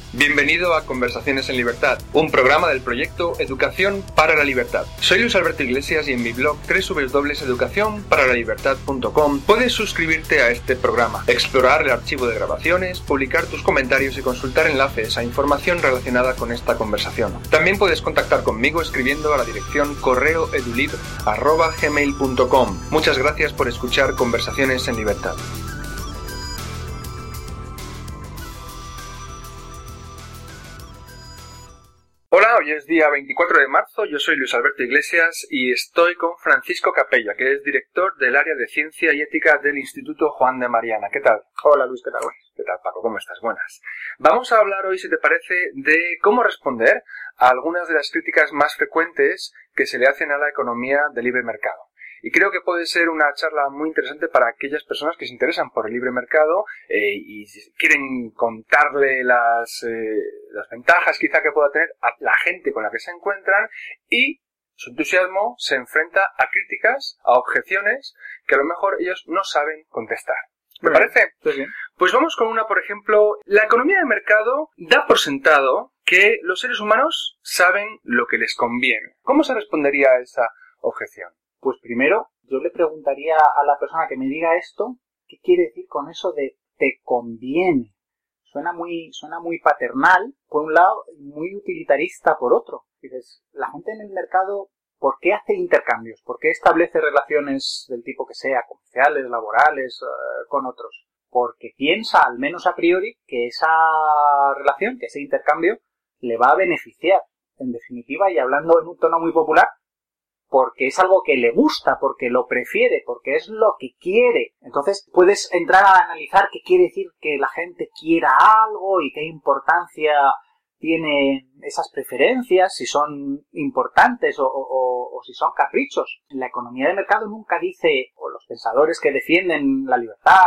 Bienvenido a Conversaciones en Libertad, un programa del proyecto Educación para la Libertad. Soy Luis Alberto Iglesias y en mi blog www.educacionparalalibertad.com puedes suscribirte a este programa, explorar el archivo de grabaciones, publicar tus comentarios y consultar enlaces a información relacionada con esta conversación. También puedes contactar conmigo escribiendo a la dirección correoedulib@gmail.com. Muchas gracias por escuchar Conversaciones en Libertad. Hola, hoy es día 24 de marzo, yo soy Luis Alberto Iglesias y estoy con Francisco Capella, que es director del área de Ciencia y Ética del Instituto Juan de Mariana. ¿Qué tal? Hola Luis, ¿qué tal? ¿Qué tal, Paco? ¿Cómo estás? Buenas. Vamos a hablar hoy, si te parece, de cómo responder a algunas de las críticas más frecuentes que se le hacen a la economía de libre mercado. Y creo que puede ser una charla muy interesante para aquellas personas que se interesan por el libre mercado y quieren contarle las ventajas quizá que pueda tener a la gente con la que se encuentran, y su entusiasmo se enfrenta a críticas, a objeciones que a lo mejor ellos no saben contestar. ¿Te parece? Sí. Pues vamos con una, por ejemplo. La economía de mercado da por sentado que los seres humanos saben lo que les conviene. ¿Cómo se respondería a esa objeción? Pues primero, yo le preguntaría a la persona que me diga esto, ¿qué quiere decir con eso de te conviene? Suena muy paternal, por un lado, y muy utilitarista por otro. Dices, la gente en el mercado, ¿por qué hace intercambios? ¿Por qué establece relaciones del tipo que sea, comerciales, laborales, con otros? Porque piensa, al menos a priori, que esa relación, que ese intercambio, le va a beneficiar. En definitiva, y hablando en un tono muy popular, porque es algo que le gusta, porque lo prefiere, porque es lo que quiere. Entonces puedes entrar a analizar qué quiere decir que la gente quiera algo y qué importancia tiene esas preferencias, si son importantes o si son caprichos. La economía de mercado nunca dice, o los pensadores que defienden la libertad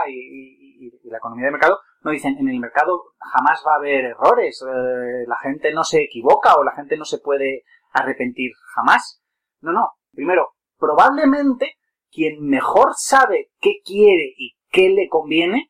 y la economía de mercado, no dicen, en el mercado jamás va a haber errores, la gente no se equivoca o la gente no se puede arrepentir jamás. No. Primero, probablemente quien mejor sabe qué quiere y qué le conviene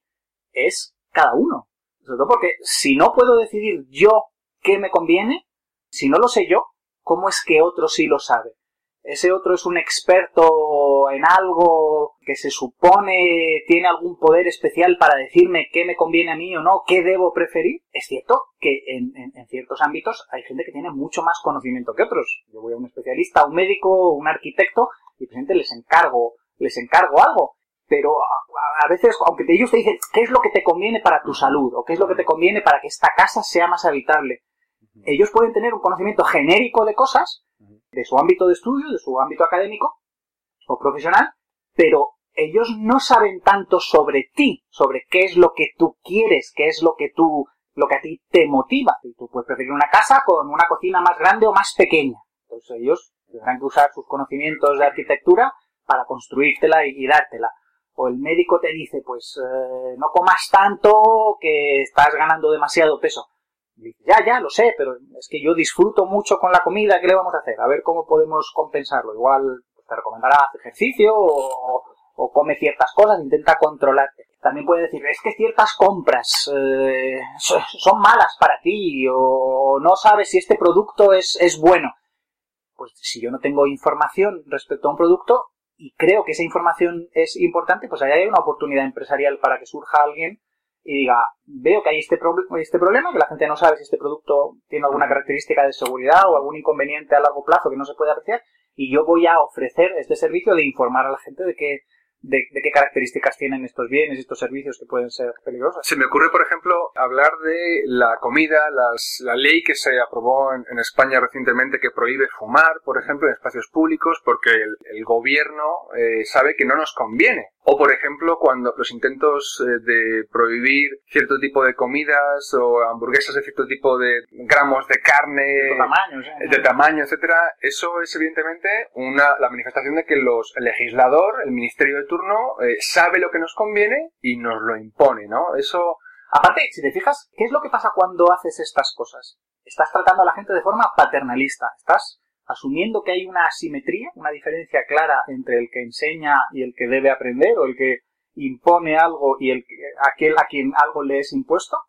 es cada uno. Sobre todo porque si no puedo decidir yo qué me conviene, si no lo sé yo, ¿cómo es que otro sí lo sabe? Ese otro es un experto en algo que se supone tiene algún poder especial para decirme qué me conviene a mí o no, qué debo preferir. Es cierto que en ciertos ámbitos hay gente que tiene mucho más conocimiento que otros. Yo voy a un especialista, a un médico, un arquitecto, y presente les encargo algo. Pero a veces, aunque ellos te dicen qué es lo que te conviene para tu salud o qué es lo que te conviene para que esta casa sea más habitable, ellos pueden tener un conocimiento genérico de cosas, de su ámbito de estudio, de su ámbito académico o profesional, pero ellos no saben tanto sobre ti, sobre qué es lo que tú quieres, qué es lo que a ti te motiva. Tú puedes preferir una casa con una cocina más grande o más pequeña. Entonces ellos tendrán que usar sus conocimientos de arquitectura para construírtela y dártela. O el médico te dice, pues no comas tanto que estás ganando demasiado peso. Ya, lo sé, pero es que yo disfruto mucho con la comida, ¿qué le vamos a hacer? A ver cómo podemos compensarlo. Igual pues, te recomendará hacer ejercicio o come ciertas cosas, intenta controlarte. También puede decir, es que ciertas compras son malas para ti o no sabes si este producto es bueno. Pues si yo no tengo información respecto a un producto y creo que esa información es importante, pues ahí hay una oportunidad empresarial para que surja alguien y diga, veo que hay este problema, que la gente no sabe si este producto tiene alguna característica de seguridad o algún inconveniente a largo plazo que no se puede apreciar, y yo voy a ofrecer este servicio de informar a la gente de qué características tienen estos bienes y estos servicios que pueden ser peligrosos. Se me ocurre, por ejemplo, hablar de la comida, la ley que se aprobó en España recientemente que prohíbe fumar, por ejemplo, en espacios públicos porque el gobierno sabe que no nos conviene. O, por ejemplo, cuando los intentos de prohibir cierto tipo de comidas o hamburguesas de cierto tipo de gramos de carne, de tamaño, etcétera, eso es evidentemente la manifestación de que el legislador, el ministerio de turno, sabe lo que nos conviene y nos lo impone, ¿no? Eso. Aparte, si te fijas, ¿qué es lo que pasa cuando haces estas cosas? Estás tratando a la gente de forma paternalista, estás asumiendo que hay una asimetría, una diferencia clara entre el que enseña y el que debe aprender, o el que impone algo y aquel a quien algo le es impuesto.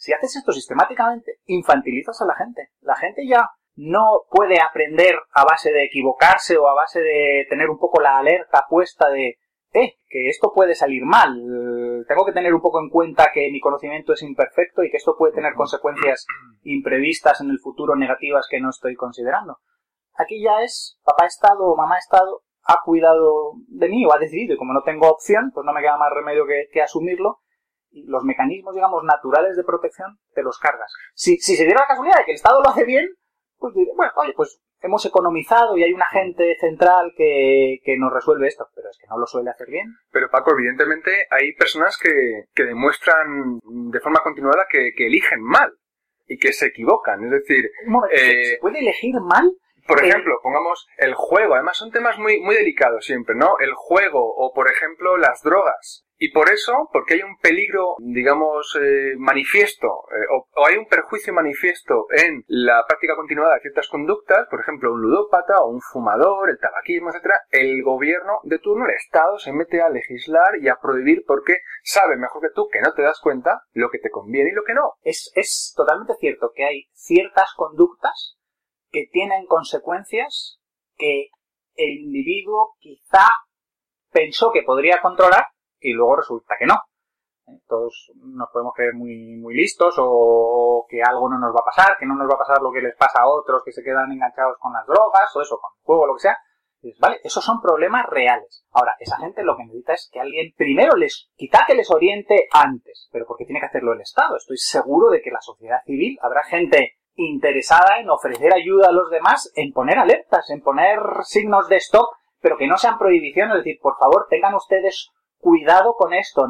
Si haces esto sistemáticamente, infantilizas a la gente. La gente ya no puede aprender a base de equivocarse o a base de tener un poco la alerta puesta de que esto puede salir mal. Tengo que tener un poco en cuenta que mi conocimiento es imperfecto y que esto puede tener consecuencias imprevistas en el futuro negativas que no estoy considerando. Aquí ya es papá Estado o mamá Estado ha cuidado de mí o ha decidido, y como no tengo opción, pues no me queda más remedio que asumirlo, y los mecanismos, digamos, naturales de protección te los cargas. Si se diera la casualidad de que el Estado lo hace bien, pues diré, bueno, oye, pues hemos economizado y hay un agente central que nos resuelve esto, pero es que no lo suele hacer bien. Pero Paco, evidentemente hay personas que demuestran de forma continuada que eligen mal y que se equivocan, es decir... ¿Se puede elegir mal? Por ejemplo, pongamos el juego, además son temas muy, muy delicados siempre, ¿no? El juego o, por ejemplo, las drogas. Y por eso, porque hay un peligro, digamos, manifiesto, o hay un perjuicio manifiesto en la práctica continuada de ciertas conductas, por ejemplo, un ludópata o un fumador, el tabaquismo, etcétera, el gobierno de turno, el Estado, se mete a legislar y a prohibir porque sabe mejor que tú, que no te das cuenta, lo que te conviene y lo que no. Es totalmente cierto que hay ciertas conductas que tienen consecuencias que el individuo quizá pensó que podría controlar y luego resulta que no. Todos nos podemos creer muy, muy listos o que algo no nos va a pasar, que no nos va a pasar lo que les pasa a otros que se quedan enganchados con las drogas o eso, con el juego o lo que sea. Y dices, vale, esos son problemas reales. Ahora, esa gente lo que necesita es que alguien primero quizá que les oriente antes, pero porque tiene que hacerlo el Estado. Estoy seguro de que la sociedad civil habrá gente interesada en ofrecer ayuda a los demás, en poner alertas, en poner signos de stop, pero que no sean prohibiciones. Es decir, por favor, tengan ustedes cuidado con esto,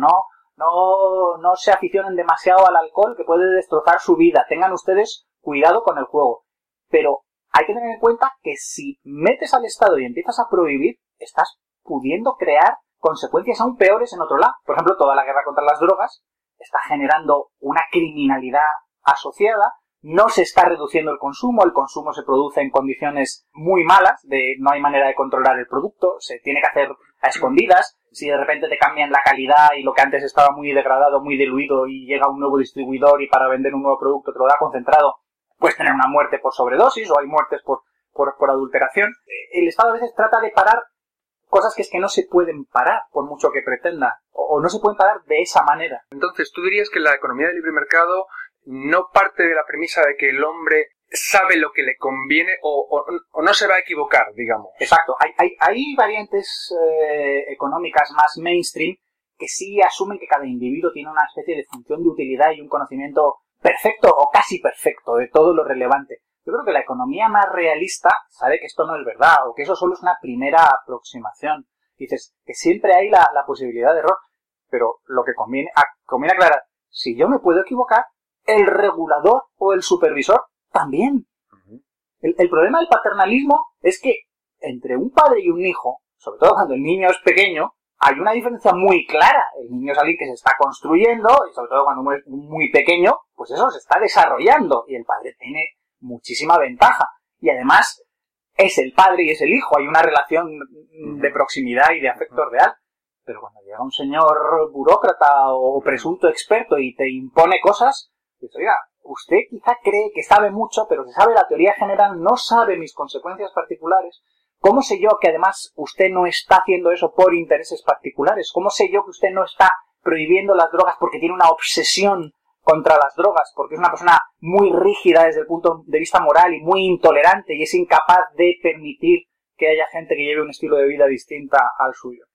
no se aficionen demasiado al alcohol que puede destrozar su vida, tengan ustedes cuidado con el juego. Pero hay que tener en cuenta que si metes al Estado y empiezas a prohibir, estás pudiendo crear consecuencias aún peores en otro lado. Por ejemplo, toda la guerra contra las drogas está generando una criminalidad asociada. No se está reduciendo el consumo se produce en condiciones muy malas, no hay manera de controlar el producto, se tiene que hacer a escondidas, si de repente te cambian la calidad y lo que antes estaba muy degradado, muy diluido y llega un nuevo distribuidor y para vender un nuevo producto te lo da concentrado, puedes tener una muerte por sobredosis o hay muertes por adulteración. El Estado a veces trata de parar cosas que es que no se pueden parar por mucho que pretenda, o no se pueden parar de esa manera. Entonces, ¿tú dirías que la economía del libre mercado no parte de la premisa de que el hombre sabe lo que le conviene o no se va a equivocar, digamos? Exacto. Hay variantes económicas más mainstream que sí asumen que cada individuo tiene una especie de función de utilidad y un conocimiento perfecto o casi perfecto de todo lo relevante. Yo creo que la economía más realista sabe que esto no es verdad o que eso solo es una primera aproximación. Dices que siempre hay la posibilidad de error, pero lo que conviene aclarar, si yo me puedo equivocar, el regulador o el supervisor también. El problema del paternalismo es que entre un padre y un hijo, sobre todo cuando el niño es pequeño, hay una diferencia muy clara. El niño es alguien que se está construyendo y sobre todo cuando es muy pequeño, pues eso se está desarrollando y el padre tiene muchísima ventaja. Y además es el padre y es el hijo, hay una relación de proximidad y de afecto real. Pero cuando llega un señor burócrata o presunto experto y te impone cosas, dices, oiga, usted quizá cree que sabe mucho, pero si sabe la teoría general, no sabe mis consecuencias particulares. ¿Cómo sé yo que además usted no está haciendo eso por intereses particulares? ¿Cómo sé yo que usted no está prohibiendo las drogas porque tiene una obsesión contra las drogas? Porque es una persona muy rígida desde el punto de vista moral y muy intolerante y es incapaz de permitir que haya gente que lleve un estilo de vida distinta al suyo.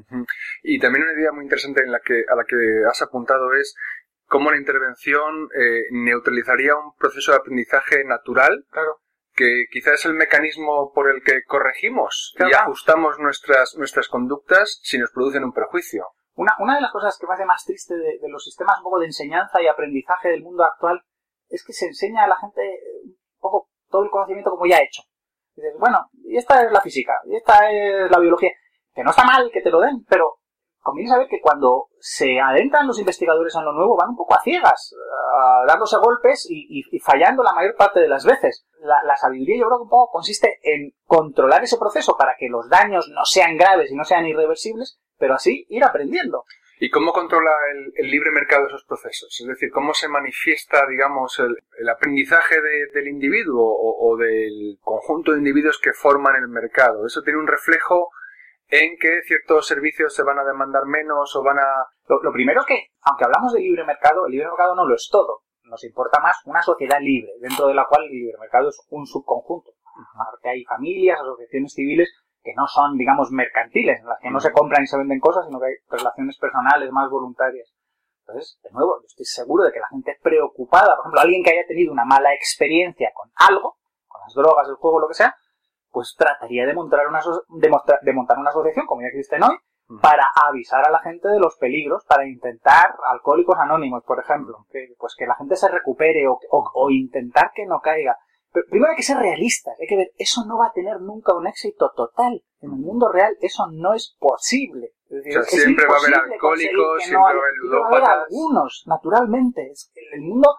Y también una idea muy interesante a la que has apuntado es cómo la intervención neutralizaría un proceso de aprendizaje natural, claro, que quizás es el mecanismo por el que corregimos y ajustamos nuestras conductas si nos producen un perjuicio. Una de las cosas que me hace más triste de los sistemas un poco de enseñanza y aprendizaje del mundo actual es que se enseña a la gente un poco todo el conocimiento como ya hecho. Dices, bueno, y esta es la física, y esta es la biología, que no está mal que te lo den, pero conviene saber que cuando se adentran los investigadores en lo nuevo van un poco a ciegas, dándose golpes y fallando la mayor parte de las veces. La sabiduría yo creo que un poco consiste en controlar ese proceso para que los daños no sean graves y no sean irreversibles, pero así ir aprendiendo. ¿Y cómo controla el libre mercado esos procesos? Es decir, ¿cómo se manifiesta, digamos, el aprendizaje del individuo o del conjunto de individuos que forman el mercado? ¿Eso tiene un reflejo en que ciertos servicios se van a demandar menos o van a...? Lo primero es que, aunque hablamos de libre mercado, el libre mercado no lo es todo. Nos importa más una sociedad libre, dentro de la cual el libre mercado es un subconjunto. Aparte hay familias, asociaciones civiles que no son, digamos, mercantiles, en las que no se compran y se venden cosas, sino que hay relaciones personales más voluntarias. Entonces, de nuevo, yo estoy seguro de que la gente preocupada, por ejemplo, alguien que haya tenido una mala experiencia con algo, con las drogas, el juego, lo que sea, pues trataría de montar una asociación, como ya existen hoy, para avisar a la gente de los peligros, para intentar, Alcohólicos Anónimos, por ejemplo, que la gente se recupere o intentar que no caiga. Pero primero hay que ser realistas, hay que ver, eso no va a tener nunca un éxito total. En el mundo real eso no es posible. Es decir, o sea, siempre va a haber alcohólicos, siempre va a haber ludópatas. Va a haber algunos, naturalmente. El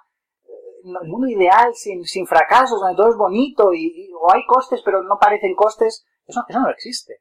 mundo ideal, sin fracasos, donde todo es bonito o hay costes, pero no parecen costes, eso no existe.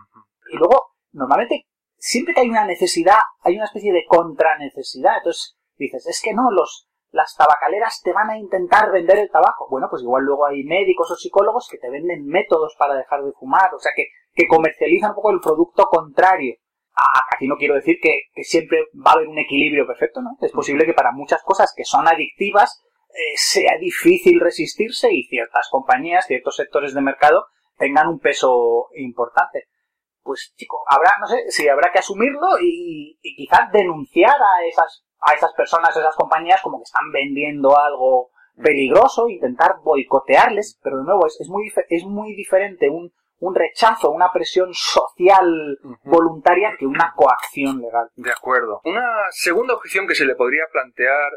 Y luego, normalmente, siempre que hay una necesidad, hay una especie de contranecesidad. Entonces, dices, es que no, las tabacaleras te van a intentar vender el tabaco. Bueno, pues igual luego hay médicos o psicólogos que te venden métodos para dejar de fumar, o sea, que comercializan un poco el producto contrario. Aquí no quiero decir que siempre va a haber un equilibrio perfecto, ¿no? Es posible que para muchas cosas que son adictivas sea difícil resistirse y ciertas compañías, ciertos sectores de mercado tengan un peso importante. Pues, chico, habrá que asumirlo y quizás denunciar a esas personas, a esas compañías como que están vendiendo algo peligroso, intentar boicotearles, pero de nuevo es muy diferente un rechazo, una presión social voluntaria que una coacción legal. De acuerdo. Una segunda objeción que se le podría plantear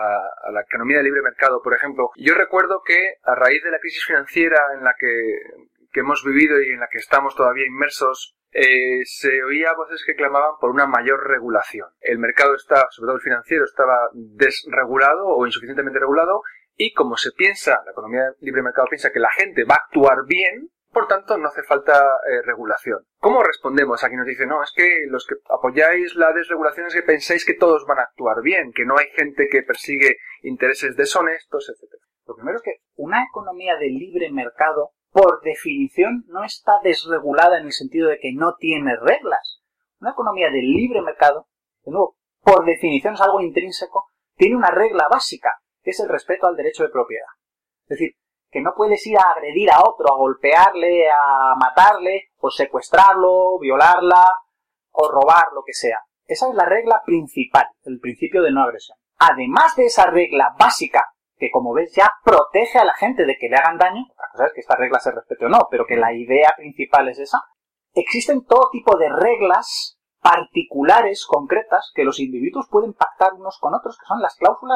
a la economía de libre mercado, por ejemplo, yo recuerdo que a raíz de la crisis financiera en la que hemos vivido y en la que estamos todavía inmersos, se oía voces que clamaban por una mayor regulación. El mercado sobre todo el financiero, estaba desregulado o insuficientemente regulado y como se piensa, la economía de libre mercado piensa que la gente va a actuar bien, por tanto no hace falta regulación. ¿Cómo respondemos a quien nos dice, no, es que los que apoyáis la desregulación es que pensáis que todos van a actuar bien, que no hay gente que persigue intereses deshonestos, etcétera? Lo primero es que una economía de libre mercado por definición no está desregulada en el sentido de que no tiene reglas. Una economía de libre mercado, de nuevo, por definición es algo intrínseco, tiene una regla básica, que es el respeto al derecho de propiedad. Es decir, que no puedes ir a agredir a otro, a golpearle, a matarle, o secuestrarlo, violarla, o robar, lo que sea. Esa es la regla principal, el principio de no agresión. Además de esa regla básica, que como ves ya protege a la gente de que le hagan daño, otra cosa es que esta regla se respete o no, pero que la idea principal es esa, existen todo tipo de reglas particulares, concretas, que los individuos pueden pactar unos con otros, que son las cláusulas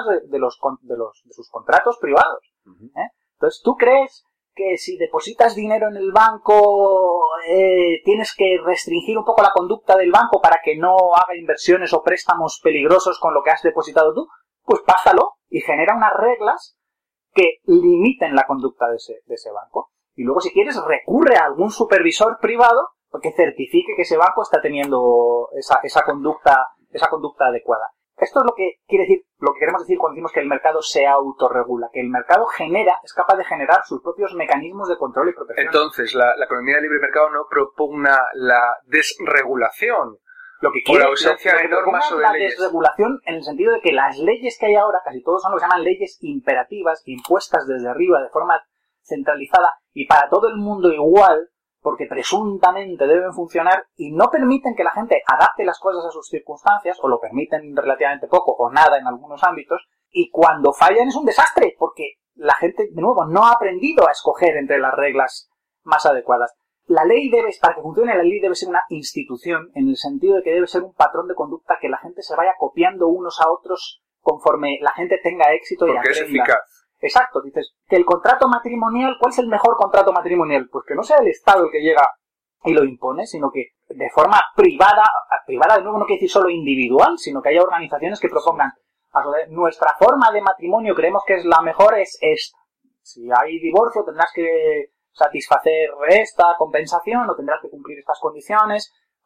de sus contratos privados. Entonces, ¿tú crees que si depositas dinero en el banco tienes que restringir un poco la conducta del banco para que no haga inversiones o préstamos peligrosos con lo que has depositado tú? Pues páctalo y genera unas reglas que limiten la conducta de ese banco. Y luego, si quieres, recurre a algún supervisor privado que certifique que ese banco está teniendo esa conducta adecuada. Esto es lo que quiere decir, lo que queremos decir cuando decimos que el mercado se autorregula, que el mercado es capaz de generar sus propios mecanismos de control y protección. Entonces, la economía de libre mercado no propugna la desregulación. Lo que quiere, la ausencia de normas o de la leyes. Desregulación en el sentido de que las leyes que hay ahora, casi todos son lo que se llaman leyes imperativas, impuestas desde arriba de forma centralizada y para todo el mundo igual, porque presuntamente deben funcionar y no permiten que la gente adapte las cosas a sus circunstancias, o lo permiten relativamente poco o nada en algunos ámbitos, y cuando fallan es un desastre, porque la gente, de nuevo, no ha aprendido a escoger entre las reglas más adecuadas. Para que funcione la ley debe ser una institución, en el sentido de que debe ser un patrón de conducta que la gente se vaya copiando unos a otros conforme la gente tenga éxito y aprenda. Porque es eficaz. Exacto, dices, que el contrato matrimonial, ¿cuál es el mejor contrato matrimonial? Pues que no sea el Estado el que llega y lo impone, sino que de forma privada de nuevo no quiere decir solo individual, sino que haya organizaciones que propongan, nuestra forma de matrimonio creemos que es la mejor, es esta. Si hay divorcio tendrás que satisfacer esta compensación o tendrás que cumplir estas condiciones.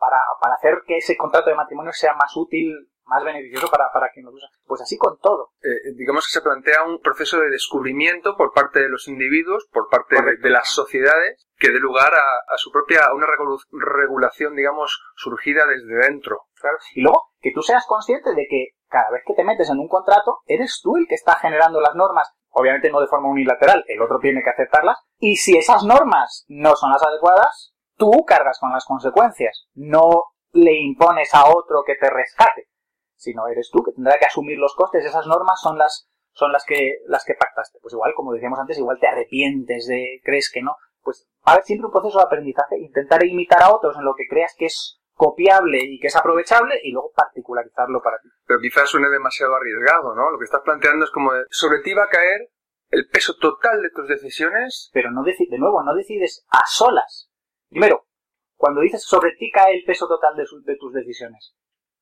para hacer que ese contrato de matrimonio sea más útil, más beneficioso para quien lo usa. Pues así con todo. Digamos que se plantea un proceso de descubrimiento por parte de los individuos, por parte de las sociedades, que dé lugar a su propia, a una regulación, digamos, surgida desde dentro. Claro. Y luego, que tú seas consciente de que cada vez que te metes en un contrato, eres tú el que está generando las normas. Obviamente no de forma unilateral, el otro tiene que aceptarlas. Y si esas normas no son las adecuadas, tú cargas con las consecuencias. No le impones a otro que te rescate, sino eres tú que tendrá que asumir los costes. Esas normas son las que pactaste. Pues igual, como decíamos antes, igual te arrepientes crees que no. Pues va a haber siempre un proceso de aprendizaje, intentar imitar a otros en lo que creas que es copiable y que es aprovechable y luego particularizarlo para ti. Pero quizás suene demasiado arriesgado, ¿no? Lo que estás planteando es como sobre ti va a caer el peso total de tus decisiones. Pero no de nuevo, no decides a solas. Primero, cuando dices sobre ti cae el peso total de tus decisiones,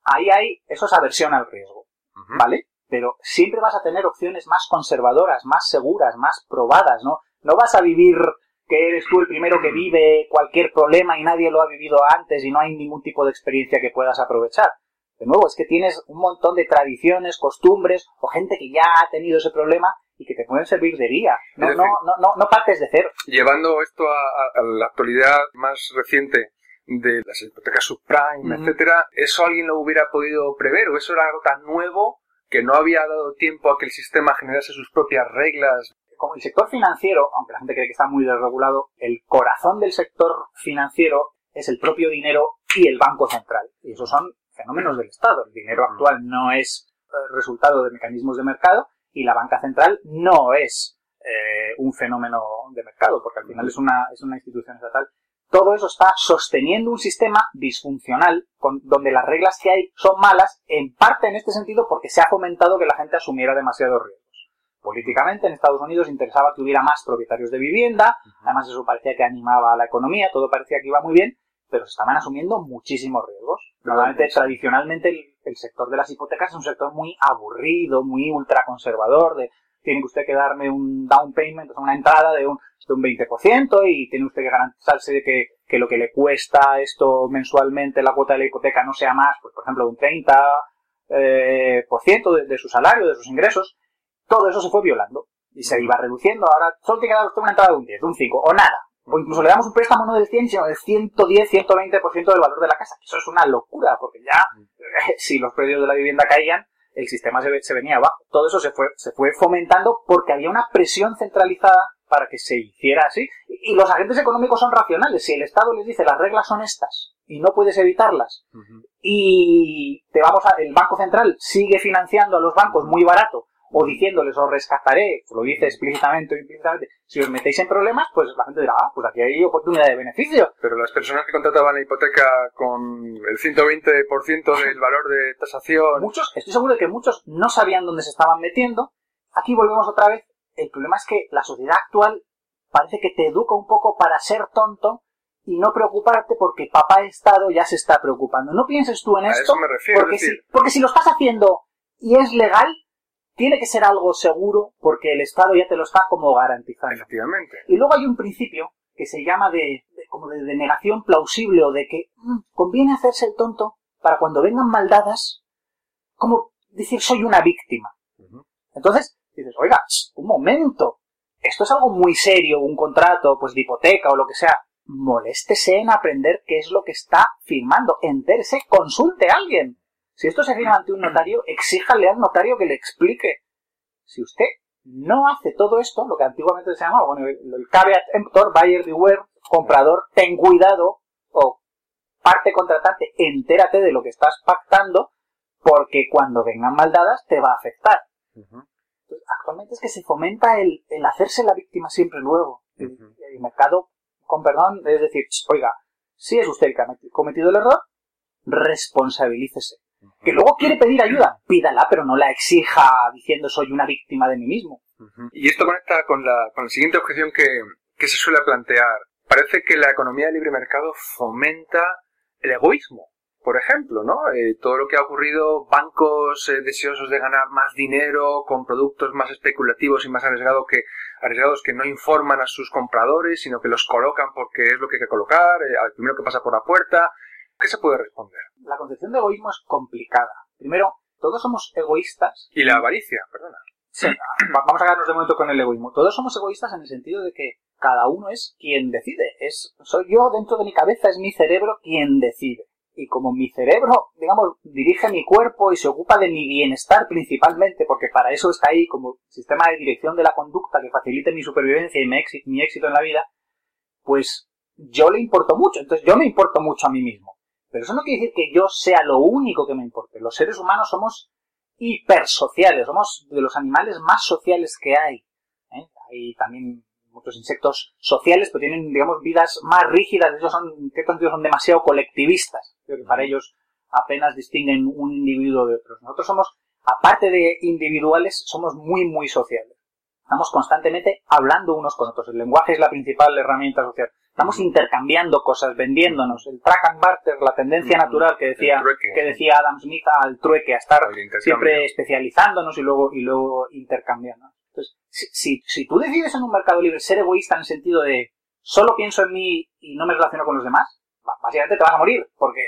eso es aversión al riesgo, ¿vale? Pero siempre vas a tener opciones más conservadoras, más seguras, más probadas, ¿no? No vas a vivir que eres tú el primero que vive cualquier problema y nadie lo ha vivido antes y no hay ningún tipo de experiencia que puedas aprovechar. De nuevo, es que tienes un montón de tradiciones, costumbres o gente que ya ha tenido ese problema y que te pueden servir de guía. No partes de cero. Llevando esto a la actualidad más reciente de las hipotecas subprime, etcétera, ¿eso alguien lo hubiera podido prever o eso era algo tan nuevo que no había dado tiempo a que el sistema generase sus propias reglas? Como el sector financiero, aunque la gente cree que está muy desregulado, el corazón del sector financiero es el propio dinero y el Banco Central. Y esos son fenómenos del Estado. El dinero actual no es resultado de mecanismos de mercado y la banca central no es un fenómeno de mercado, porque al final es una institución estatal. Todo eso está sosteniendo un sistema disfuncional donde las reglas que hay son malas, en parte en este sentido porque se ha fomentado que la gente asumiera demasiados riesgos. Políticamente en Estados Unidos interesaba que hubiera más propietarios de vivienda, además eso parecía que animaba a la economía, todo parecía que iba muy bien, pero se estaban asumiendo muchísimos riesgos. Normalmente, tradicionalmente, el sector de las hipotecas es un sector muy aburrido, muy ultraconservador, tiene usted que darme un down payment, o sea, una entrada de un 20% y tiene usted que garantizarse de que lo que le cuesta esto mensualmente, la cuota de la hipoteca, no sea más, pues por ejemplo, de un 30% de su salario, de sus ingresos. Todo eso se fue violando y se iba reduciendo. Ahora solo tiene que dar usted una entrada de un 10, de un 5 o nada. O incluso le damos un préstamo no del 100, sino del 110, 120% del valor de la casa. Eso es una locura, porque ya si los precios de la vivienda caían, el sistema se venía abajo. Todo eso se fue fomentando porque había una presión centralizada para que se hiciera así. Y los agentes económicos son racionales. Si el Estado les dice las reglas son estas y no puedes evitarlas, y el Banco Central sigue financiando a los bancos muy barato, o diciéndoles os rescataré, lo dice explícitamente o implícitamente, si os metéis en problemas, pues la gente dirá, pues aquí hay oportunidad de beneficio. Pero las personas que contrataban la hipoteca con el 120% del valor de tasación... Estoy seguro de que muchos no sabían dónde se estaban metiendo. Aquí volvemos otra vez. El problema es que la sociedad actual parece que te educa un poco para ser tonto y no preocuparte porque papá Estado ya se está preocupando. No pienses tú en esto, eso me refiero, porque si lo estás haciendo y es legal, tiene que ser algo seguro porque el Estado ya te lo está como garantizando. Efectivamente. Y luego hay un principio que se llama de negación plausible o de que conviene hacerse el tonto para cuando vengan maldadas, como decir soy una víctima. Entonces dices, oiga, un momento, esto es algo muy serio, un contrato pues de hipoteca o lo que sea. Moléstese en aprender qué es lo que está firmando, entérese, consulte a alguien. Si esto se firma ante un notario, exíjale al notario que le explique. Si usted no hace todo esto, lo que antiguamente se llamaba, el caveat emptor, buyer beware, comprador, ten cuidado, o parte contratante, entérate de lo que estás pactando, porque cuando vengan maldadas te va a afectar. Entonces, actualmente es que se fomenta el hacerse la víctima siempre luego. El mercado, con perdón, es decir, oiga, si es usted el que ha cometido el error, responsabilícese. Que luego quiere pedir ayuda, pídala, pero no la exija diciendo soy una víctima de mí mismo. Y esto conecta con la siguiente objeción que se suele plantear. Parece que la economía de libre mercado fomenta el egoísmo, por ejemplo, ¿no? Todo lo que ha ocurrido, bancos deseosos de ganar más dinero con productos más especulativos y más arriesgados que no informan a sus compradores, sino que los colocan porque es lo que hay que colocar, al primero que pasa por la puerta. ¿Qué se puede responder? La concepción de egoísmo es complicada. Primero, todos somos egoístas. Y la avaricia, perdona. Sí, vamos a quedarnos de momento con el egoísmo. Todos somos egoístas en el sentido de que cada uno es quien decide. Soy yo, dentro de mi cabeza, es mi cerebro quien decide. Y como mi cerebro, digamos, dirige mi cuerpo y se ocupa de mi bienestar principalmente, porque para eso está ahí como sistema de dirección de la conducta que facilite mi supervivencia y mi éxito en la vida, pues yo le importo mucho. Entonces yo me importo mucho a mí mismo. Pero eso no quiere decir que yo sea lo único que me importe. Los seres humanos somos hipersociales, somos de los animales más sociales que hay. Hay también muchos insectos sociales, pero tienen, digamos, vidas más rígidas. Ellos en cierto sentido son demasiado colectivistas. Creo que para ellos apenas distinguen un individuo de otros. Nosotros somos, aparte de individuales, somos muy, muy sociales. Estamos constantemente hablando unos con otros. El lenguaje es la principal herramienta social. Estamos intercambiando cosas, vendiéndonos. El track and barter, la tendencia natural que decía Adam Smith al trueque, a estar siempre especializándonos y luego intercambiando. Entonces, si tú decides en un mercado libre ser egoísta en el sentido de solo pienso en mí y no me relaciono con los demás, básicamente te vas a morir, porque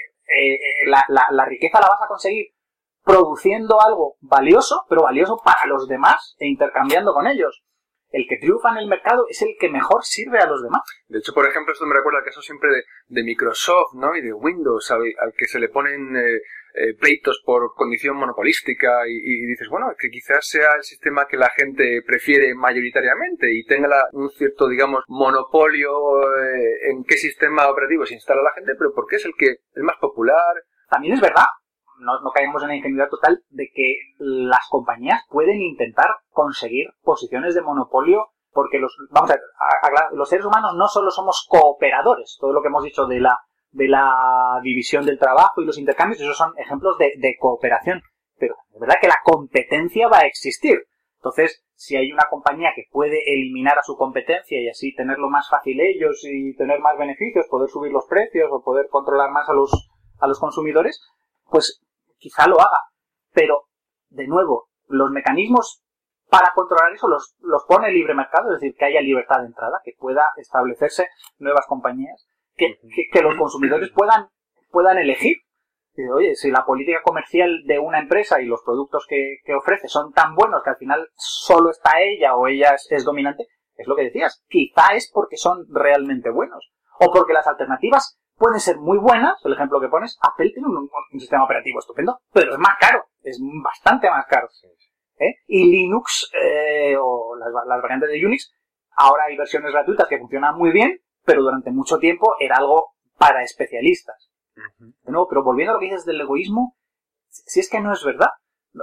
la riqueza la vas a conseguir produciendo algo valioso, pero valioso para los demás e intercambiando con ellos. El que triunfa en el mercado es el que mejor sirve a los demás. De hecho, por ejemplo, esto me recuerda al caso siempre de Microsoft, ¿no? Y de Windows, al que se le ponen pleitos por condición monopolística y dices, bueno, que quizás sea el sistema que la gente prefiere mayoritariamente y tenga un cierto, digamos, monopolio en qué sistema operativo se instala la gente, pero porque es el más popular. También es verdad, no caigamos en la ingenuidad total de que las compañías pueden intentar conseguir posiciones de monopolio porque los seres humanos no solo somos cooperadores, todo lo que hemos dicho de la división del trabajo y los intercambios, esos son ejemplos de cooperación, pero es verdad que la competencia va a existir. Entonces, si hay una compañía que puede eliminar a su competencia y así tenerlo más fácil ellos y tener más beneficios, poder subir los precios o poder controlar más a los consumidores, pues quizá lo haga. Pero, de nuevo, los mecanismos para controlar eso los pone el libre mercado, es decir, que haya libertad de entrada, que pueda establecerse nuevas compañías, que los consumidores puedan elegir. Oye, si la política comercial de una empresa y los productos que ofrece son tan buenos que al final solo está ella o ella es dominante, es lo que decías, quizá es porque son realmente buenos. O porque las alternativas pueden ser muy buenas, el ejemplo que pones, Apple tiene un sistema operativo estupendo, pero es más caro, es bastante más caro. Y Linux, o las variantes de Unix, ahora hay versiones gratuitas que funcionan muy bien, pero durante mucho tiempo era algo para especialistas. De nuevo, pero volviendo a lo que dices del egoísmo, si es que no es verdad.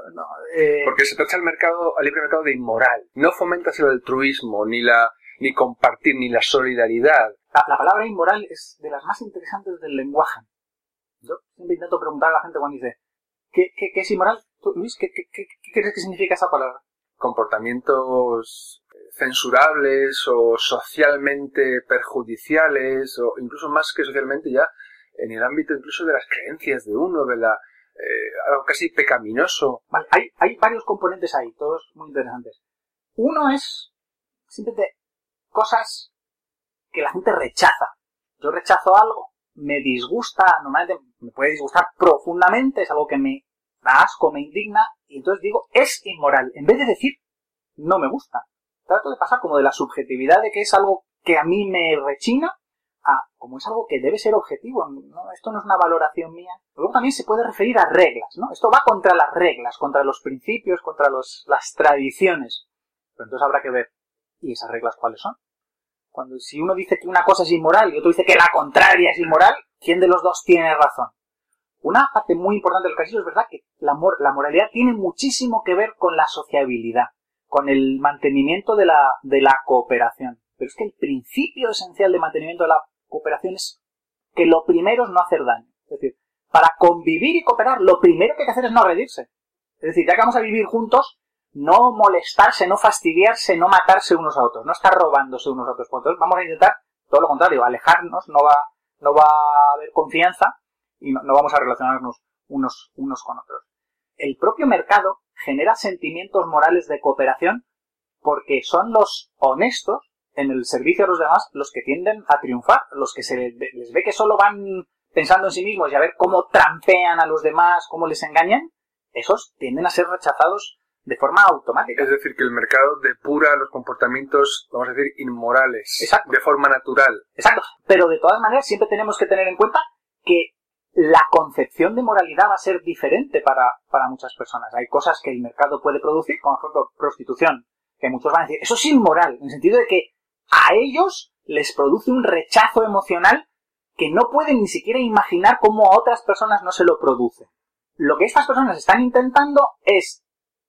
Porque se tacha al libre mercado de inmoral. No fomentas el altruismo, ni compartir, ni la solidaridad. La palabra inmoral es de las más interesantes del lenguaje. Yo siempre intento preguntar a la gente cuando dice ¿qué es inmoral? ¿Tú, Luis, qué crees que significa esa palabra? Comportamientos censurables o socialmente perjudiciales, o incluso más que socialmente ya en el ámbito incluso de las creencias de uno, de algo casi pecaminoso. Vale, hay varios componentes ahí, todos muy interesantes. Uno es simplemente cosas que la gente rechaza. Yo rechazo algo, me disgusta, normalmente me puede disgustar profundamente, es algo que me da asco, me indigna, y entonces digo, es inmoral. En vez de decir, no me gusta. Trato de pasar como de la subjetividad de que es algo que a mí me rechina, a como es algo que debe ser objetivo. ¿No? Esto no es una valoración mía. Luego también se puede referir a reglas, ¿no? Esto va contra las reglas, contra los principios, contra las tradiciones. Pero entonces habrá que ver, ¿y esas reglas cuáles son? Si uno dice que una cosa es inmoral y otro dice que la contraria es inmoral, ¿quién de los dos tiene razón? Una parte muy importante del caso es verdad que la moralidad tiene muchísimo que ver con la sociabilidad, con el mantenimiento de la cooperación. Pero es que el principio esencial de mantenimiento de la cooperación es que lo primero es no hacer daño. Es decir, para convivir y cooperar, lo primero que hay que hacer es no agredirse. Es decir, ya que vamos a vivir juntos, no molestarse, no fastidiarse, no matarse unos a otros, no estar robándose unos a otros. Entonces vamos a intentar todo lo contrario, alejarnos, no va a haber confianza y no vamos a relacionarnos unos con otros. El propio mercado genera sentimientos morales de cooperación porque son los honestos en el servicio a los demás los que tienden a triunfar, los que les ve que solo van pensando en sí mismos y a ver cómo trampean a los demás, cómo les engañan, esos tienden a ser rechazados de forma automática. Es decir, que el mercado depura los comportamientos, vamos a decir, inmorales. Exacto. De forma natural. Exacto. Pero de todas maneras siempre tenemos que tener en cuenta que la concepción de moralidad va a ser diferente para muchas personas. Hay cosas que el mercado puede producir, como por ejemplo prostitución, que muchos van a decir, eso es inmoral, en el sentido de que a ellos les produce un rechazo emocional que no pueden ni siquiera imaginar cómo a otras personas no se lo produce. Lo que estas personas están intentando es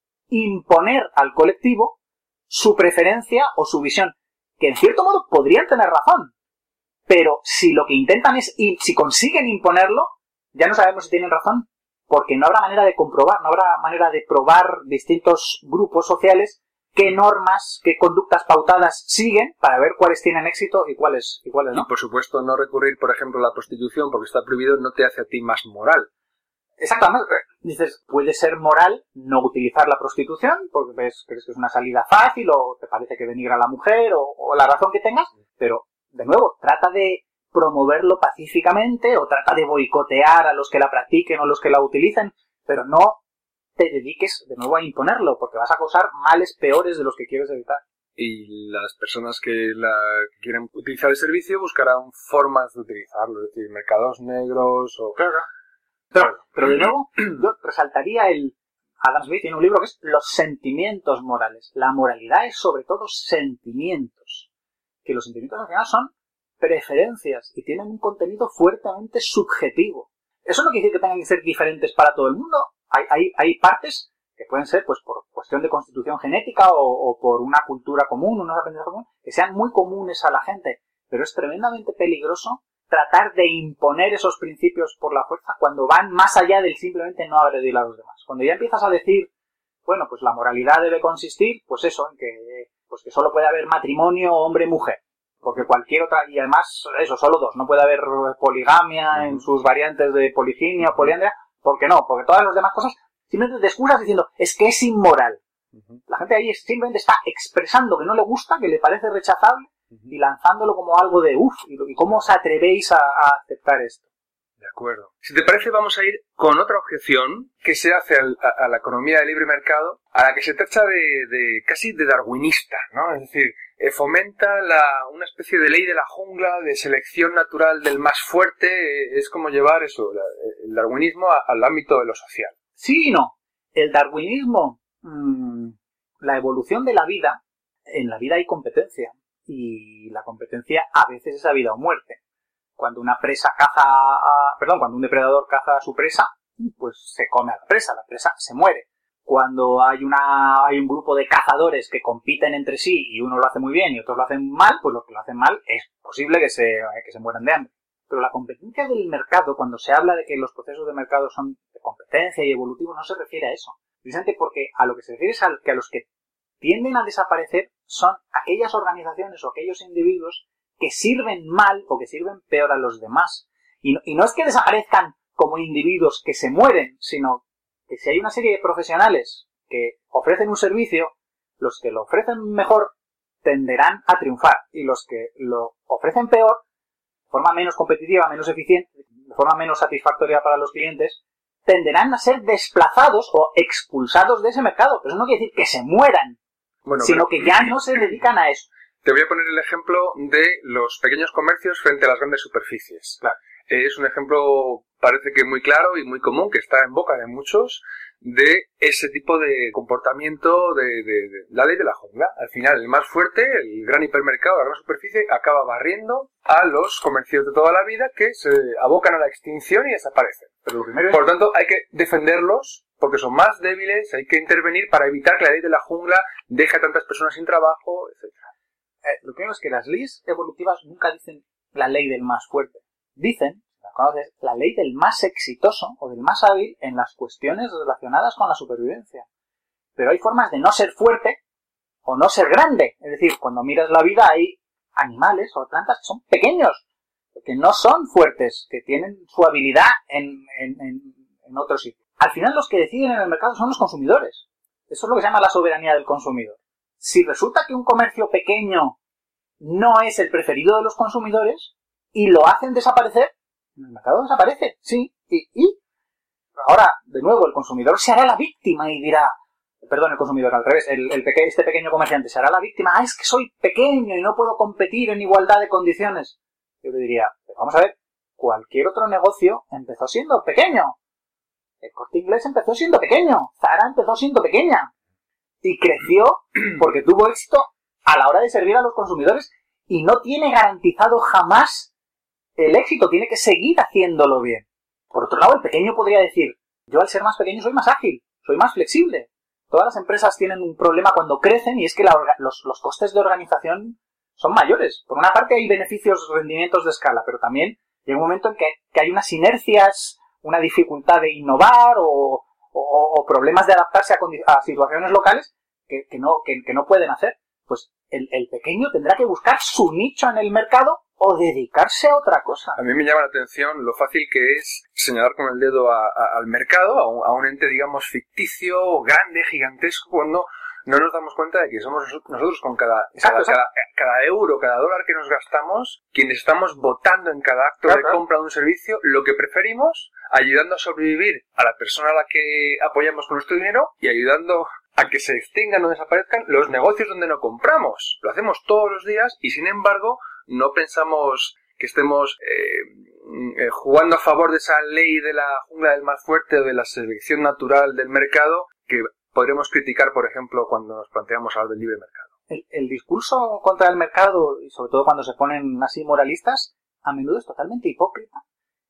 imponer al colectivo su preferencia o su visión, que en cierto modo podrían tener razón, pero si lo que intentan es, si consiguen imponerlo, ya no sabemos si tienen razón, porque no habrá manera de comprobar, no habrá manera de probar distintos grupos sociales qué normas, qué conductas pautadas siguen para ver cuáles tienen éxito y cuáles no. Y por supuesto no recurrir, por ejemplo, a la prostitución porque está prohibido no te hace a ti más moral. Exactamente. Dices, puede ser moral no utilizar la prostitución porque crees que es una salida fácil o te parece que denigra a la mujer o la razón que tengas, pero de nuevo, trata de promoverlo pacíficamente o trata de boicotear a los que la practiquen o los que la utilicen, pero no te dediques de nuevo a imponerlo porque vas a causar males peores de los que quieres evitar. Y las personas que quieren utilizar el servicio buscarán formas de utilizarlo, es decir, mercados negros o... Pero de nuevo, yo resaltaría Adam Smith tiene un libro que es Los sentimientos morales. La moralidad es sobre todo sentimientos. Que los sentimientos al final son preferencias y tienen un contenido fuertemente subjetivo. Eso no quiere decir que tengan que ser diferentes para todo el mundo. Hay partes que pueden ser pues por cuestión de constitución genética o por una cultura común, unos aprendizajes comunes, que sean muy comunes a la gente. Pero es tremendamente peligroso tratar de imponer esos principios por la fuerza cuando van más allá del simplemente no agredir a los demás. Cuando ya empiezas a decir, bueno, pues la moralidad debe consistir, pues eso, en que solo puede haber matrimonio hombre-mujer. Porque cualquier otra, y además, eso, solo dos, no puede haber poligamia en sus variantes de poliginia o poliandria, ¿por qué no? Porque todas las demás cosas simplemente te excusas diciendo, es que es inmoral. La gente ahí simplemente está expresando que no le gusta, que le parece rechazable, y lanzándolo como algo de ¿y cómo os atrevéis a aceptar esto? De acuerdo. Si te parece, vamos a ir con otra objeción que se hace a la economía de libre mercado, a la que se tacha de casi de darwinista, ¿no? Es decir, fomenta una especie de ley de la jungla, de selección natural del más fuerte, es como llevar eso, el darwinismo al ámbito de lo social. Sí y no. El darwinismo, la evolución de la vida, en la vida hay competencia. Y la competencia a veces es a vida o muerte. Cuando cuando un depredador caza a su presa, pues se come a la presa se muere. Cuando hay un grupo de cazadores que compiten entre sí y uno lo hace muy bien y otros lo hacen mal, pues los que lo hacen mal es posible que se mueran de hambre. Pero la competencia del mercado, cuando se habla de que los procesos de mercado son de competencia y evolutivos, no se refiere a eso. Precisamente porque a lo que se refiere es que a los que tienden a desaparecer son aquellas organizaciones o aquellos individuos que sirven mal o que sirven peor a los demás. Y no es que desaparezcan como individuos que se mueren, sino que si hay una serie de profesionales que ofrecen un servicio, los que lo ofrecen mejor tenderán a triunfar y los que lo ofrecen peor, de forma menos competitiva, menos eficiente, de forma menos satisfactoria para los clientes, tenderán a ser desplazados o expulsados de ese mercado. Pero eso no quiere decir que se mueran, sino que ya no se dedican a eso. Te voy a poner el ejemplo de los pequeños comercios frente a las grandes superficies. Claro. Es un ejemplo, parece que muy claro y muy común, que está en boca de muchos, de ese tipo de comportamiento de la ley de la jungla. Al final, el más fuerte, el gran hipermercado, la gran superficie, acaba barriendo a los comercios de toda la vida que se abocan a la extinción y desaparecen. Pero por lo tanto, hay que defenderlos porque son más débiles, hay que intervenir para evitar que la ley de la jungla deje a tantas personas sin trabajo, etc. Lo primero es que las leyes evolutivas nunca dicen la ley del más fuerte. Dicen, si la conoces, la ley del más exitoso o del más hábil en las cuestiones relacionadas con la supervivencia. Pero hay formas de no ser fuerte o no ser grande. Es decir, cuando miras la vida hay animales o plantas que son pequeños, que no son fuertes, que tienen su habilidad en otro sitio. Al final los que deciden en el mercado son los consumidores. Eso es lo que se llama la soberanía del consumidor. Si resulta que un comercio pequeño no es el preferido de los consumidores y lo hacen desaparecer, En el mercado desaparece, sí. Y ahora, de nuevo, el consumidor se hará la víctima y dirá, perdón, el consumidor, al revés, este pequeño comerciante se hará la víctima, es que soy pequeño y no puedo competir en igualdad de condiciones. Yo le diría, pues vamos a ver, cualquier otro negocio empezó siendo pequeño. El Corte Inglés empezó siendo pequeño, Zara empezó siendo pequeña y creció porque tuvo éxito a la hora de servir a los consumidores y no tiene garantizado jamás el éxito, tiene que seguir haciéndolo bien. Por otro lado, el pequeño podría decir, yo al ser más pequeño soy más ágil, soy más flexible. Todas las empresas tienen un problema cuando crecen y es que los costes de organización son mayores. Por una parte hay beneficios, rendimientos de escala, pero también llega un momento en que hay unas inercias, una dificultad de innovar o problemas de adaptarse a situaciones locales que no pueden hacer. Pues el pequeño tendrá que buscar su nicho en el mercado o dedicarse a otra cosa. A mí me llama la atención lo fácil que es señalar con el dedo al mercado, a un ente, digamos, ficticio, grande, gigantesco, cuando no nos damos cuenta de que somos nosotros con cada euro, cada dólar que nos gastamos, quienes estamos votando en cada acto de compra de un servicio lo que preferimos, ayudando a sobrevivir a la persona a la que apoyamos con nuestro dinero y ayudando a que se extingan o desaparezcan los negocios donde no compramos. Lo hacemos todos los días y, sin embargo, no pensamos que estemos jugando a favor de esa ley de la jungla del más fuerte o de la selección natural del mercado que podremos criticar, por ejemplo, cuando nos planteamos hablar del libre mercado. El discurso contra el mercado, y sobre todo cuando se ponen así moralistas, a menudo es totalmente hipócrita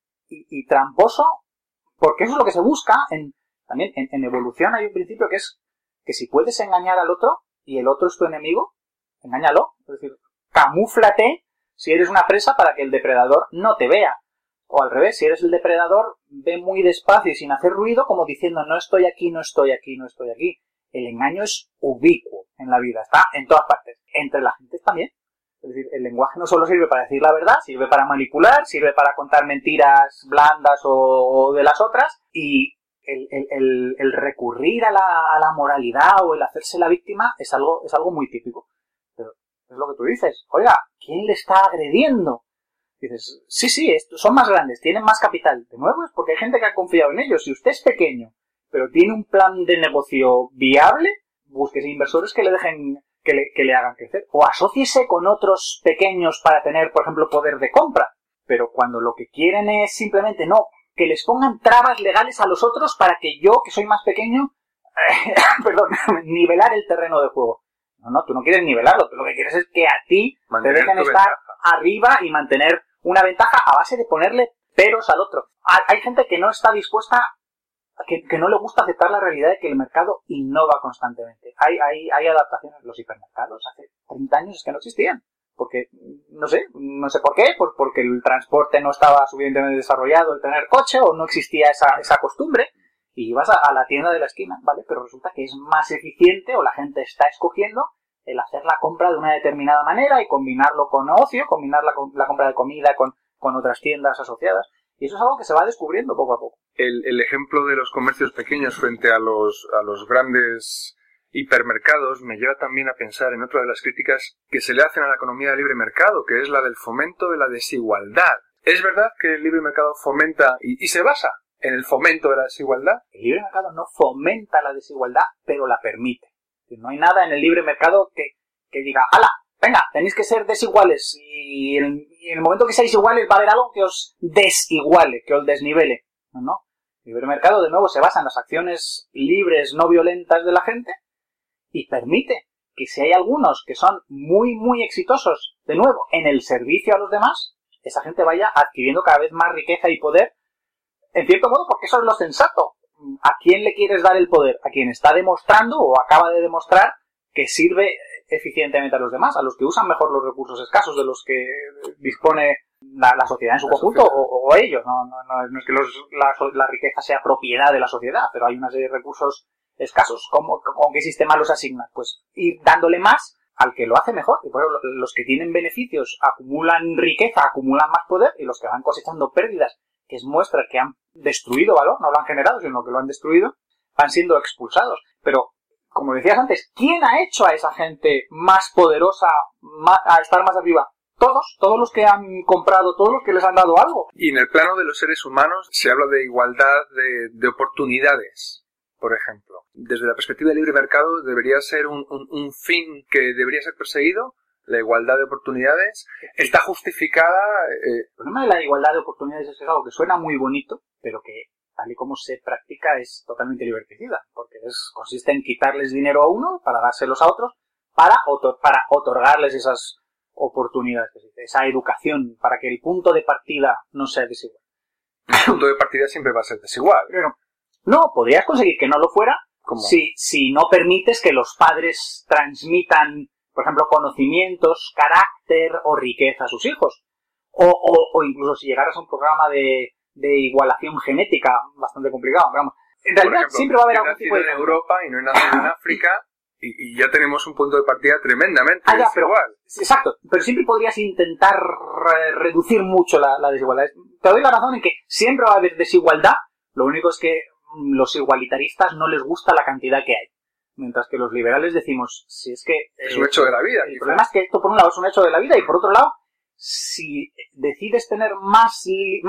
y tramposo, porque eso es lo que se busca. También en evolución hay un principio que es que si puedes engañar al otro y el otro es tu enemigo, engáñalo. Es decir, camúflate si eres una presa para que el depredador no te vea. O al revés, si eres el depredador, ve muy despacio y sin hacer ruido, como diciendo no estoy aquí, no estoy aquí, no estoy aquí. El engaño es ubicuo en la vida, está en todas partes. Entre la gente también. Es decir, el lenguaje no solo sirve para decir la verdad, sirve para manipular, sirve para contar mentiras blandas o de las otras, y el recurrir a la moralidad o el hacerse la víctima es algo muy típico. Pero es lo que tú dices. Oiga, ¿quién le está agrediendo? Dices, sí, son más grandes, tienen más capital. De nuevo es porque hay gente que ha confiado en ellos. Si usted es pequeño, pero tiene un plan de negocio viable, búsquese inversores que le dejen, que le hagan crecer. O asóciese con otros pequeños para tener, por ejemplo, poder de compra. Pero cuando lo que quieren es simplemente que les pongan trabas legales a los otros para que yo, que soy más pequeño, nivelar el terreno de juego. No, tú no quieres nivelarlo, tú lo que quieres es que a ti te dejen estar arriba y mantener una ventaja a base de ponerle peros al otro. Hay gente que no está dispuesta, que no le gusta aceptar la realidad de que el mercado innova constantemente. Hay adaptaciones. Los hipermercados hace 30 años es que no existían. Porque, no sé por qué, porque el transporte no estaba suficientemente desarrollado, el tener coche, o no existía esa costumbre, y vas a la tienda de la esquina, ¿vale? Pero resulta que es más eficiente, o la gente está escogiendo el hacer la compra de una determinada manera y combinarlo con ocio, combinar la compra de comida con otras tiendas asociadas. Y eso es algo que se va descubriendo poco a poco. El ejemplo de los comercios pequeños frente a los grandes hipermercados me lleva también a pensar en otra de las críticas que se le hacen a la economía del libre mercado, que es la del fomento de la desigualdad. ¿Es verdad que el libre mercado fomenta y se basa en el fomento de la desigualdad? El libre mercado no fomenta la desigualdad, pero la permite. No hay nada en el libre mercado que diga, ¡hala! Venga, tenéis que ser desiguales y en el momento que seáis iguales va a haber algo que os desiguale, que os desnivele. No. El libre mercado, de nuevo, se basa en las acciones libres, no violentas de la gente y permite que si hay algunos que son muy, muy exitosos, de nuevo, en el servicio a los demás, esa gente vaya adquiriendo cada vez más riqueza y poder, en cierto modo, porque eso es lo sensato. ¿A quién le quieres dar el poder? A quien está demostrando o acaba de demostrar que sirve eficientemente a los demás, a los que usan mejor los recursos escasos de los que dispone la sociedad en su conjunto o ellos. No es que la riqueza sea propiedad de la sociedad, pero hay una serie de recursos escasos. ¿Con qué sistema los asignan? Pues ir dándole más al que lo hace mejor. Y por eso los que tienen beneficios acumulan riqueza, acumulan más poder, y los que van cosechando pérdidas, que es muestra que han destruido valor, no lo han generado, sino que lo han destruido, van siendo expulsados. Pero, como decías antes, ¿quién ha hecho a esa gente más poderosa, a estar más arriba? todos los que han comprado, todos los que les han dado algo. Y en el plano de los seres humanos se habla de igualdad de oportunidades, por ejemplo. Desde la perspectiva del libre mercado debería ser un fin que debería ser perseguido. La igualdad de oportunidades está justificada. El problema de la igualdad de oportunidades es algo que suena muy bonito, pero que tal y como se practica es totalmente liberticida, porque consiste en quitarles dinero a uno para dárselos a otros, para otorgarles esas oportunidades, esa educación, para que el punto de partida no sea desigual. El punto de partida siempre va a ser desigual. Pero no, podrías conseguir que no lo fuera si no permites que los padres transmitan, por ejemplo, conocimientos, carácter o riqueza a sus hijos. O incluso si llegaras a un programa de igualación genética, bastante complicado. Vamos, en realidad ejemplo, siempre va a haber algún tipo de... He nacido en Europa y no he nacido en África y ya tenemos un punto de partida tremendamente desigual. Exacto, pero siempre podrías intentar reducir mucho la desigualdad. Te doy la razón en que siempre va a haber desigualdad, lo único es que los igualitaristas no les gusta la cantidad que hay. Mientras que los liberales decimos, si es que... es un hecho de la vida. El problema es que esto por un lado es un hecho de la vida y por otro lado, si decides tener más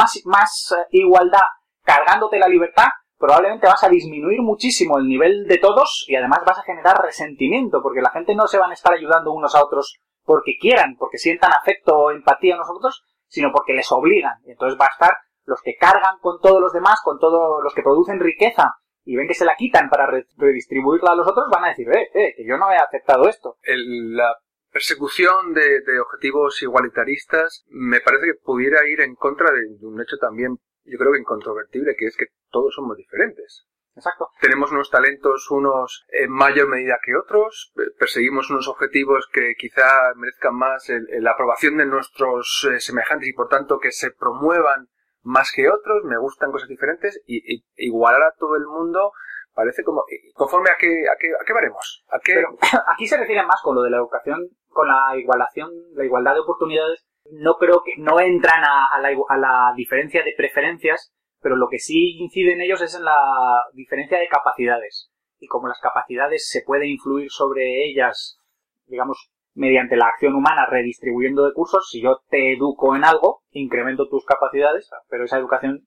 igualdad cargándote la libertad, probablemente vas a disminuir muchísimo el nivel de todos y además vas a generar resentimiento, porque la gente no se van a estar ayudando unos a otros porque quieran, porque sientan afecto o empatía a nosotros, sino porque les obligan. Y entonces va a estar los que cargan con todos los demás, con todos los que producen riqueza y ven que se la quitan para redistribuirla a los otros, van a decir, que yo no he aceptado esto. La persecución de objetivos igualitaristas me parece que pudiera ir en contra de un hecho también, yo creo que incontrovertible, que es que todos somos diferentes. Exacto. Tenemos unos talentos, unos en mayor medida que otros, perseguimos unos objetivos que quizá merezcan más la aprobación de nuestros semejantes y por tanto que se promuevan más que otros, me gustan cosas diferentes y igualar a todo el mundo parece como conforme a qué baremos. Pero aquí se refiere más con lo de la educación, con la igualdad de oportunidades. No creo que no entran a la diferencia de preferencias, pero lo que sí incide en ellos es en la diferencia de capacidades. Y como las capacidades se puede influir sobre ellas, digamos, mediante la acción humana redistribuyendo recursos, si yo te educo en algo, incremento tus capacidades, pero esa educación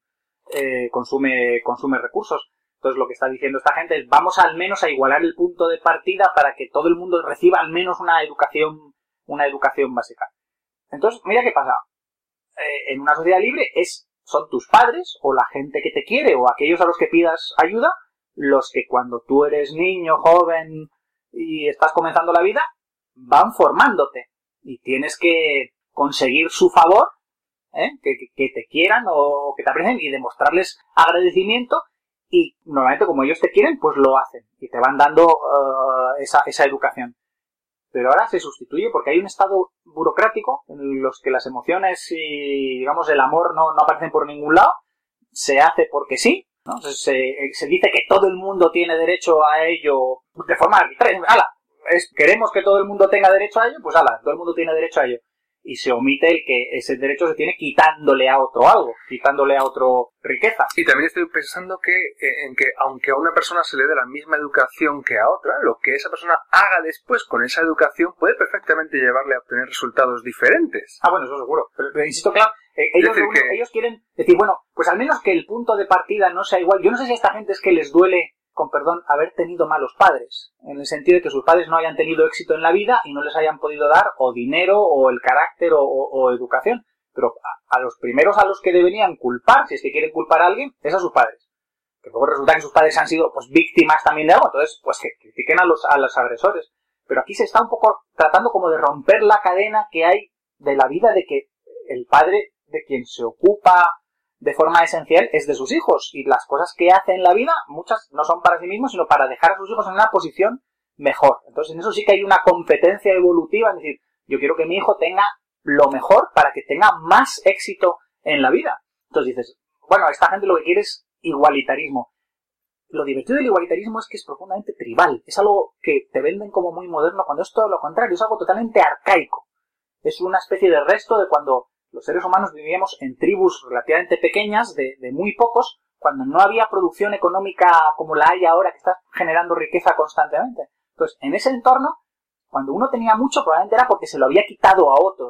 consume recursos. Entonces lo que está diciendo esta gente es vamos al menos a igualar el punto de partida para que todo el mundo reciba al menos una educación básica. Entonces, mira qué pasa. En una sociedad libre son tus padres o la gente que te quiere o aquellos a los que pidas ayuda los que cuando tú eres niño, joven y estás comenzando la vida van formándote y tienes que conseguir su favor, que te quieran o que te aprecien y demostrarles agradecimiento y normalmente como ellos te quieren pues lo hacen y te van dando esa educación. Pero ahora se sustituye porque hay un estado burocrático en los que las emociones y, digamos, el amor no aparecen por ningún lado. Se hace porque sí, ¿no? Se dice que todo el mundo tiene derecho a ello de forma arbitraria. Queremos que todo el mundo tenga derecho a ello, pues todo el mundo tiene derecho a ello. Y se omite el que ese derecho se tiene quitándole a otro algo, quitándole a otro riqueza. Y también estoy pensando en que aunque a una persona se le dé la misma educación que a otra, lo que esa persona haga después con esa educación puede perfectamente llevarle a obtener resultados diferentes. Bueno, eso seguro. Pero insisto, claro, ellos quieren decir, bueno, pues al menos que el punto de partida no sea igual. Yo no sé si a esta gente es que les duele, con perdón, haber tenido malos padres, en el sentido de que sus padres no hayan tenido éxito en la vida y no les hayan podido dar o dinero o el carácter o educación, pero a los primeros a los que deberían culpar, si es que quieren culpar a alguien, es a sus padres, que luego resulta que sus padres han sido pues víctimas también de algo, entonces pues que critiquen a los agresores, pero aquí se está un poco tratando como de romper la cadena que hay de la vida de que el padre de quien se ocupa de forma esencial es de sus hijos y las cosas que hace en la vida, muchas no son para sí mismos, sino para dejar a sus hijos en una posición mejor. Entonces en eso sí que hay una competencia evolutiva, es decir, yo quiero que mi hijo tenga lo mejor para que tenga más éxito en la vida. Entonces dices, bueno, esta gente lo que quiere es igualitarismo. Lo divertido del igualitarismo es que es profundamente tribal, es algo que te venden como muy moderno cuando es todo lo contrario, es algo totalmente arcaico. Es una especie de resto de cuando los seres humanos vivíamos en tribus relativamente pequeñas, de muy pocos, cuando no había producción económica como la hay ahora, que está generando riqueza constantemente. Entonces, en ese entorno, cuando uno tenía mucho, probablemente era porque se lo había quitado a otros,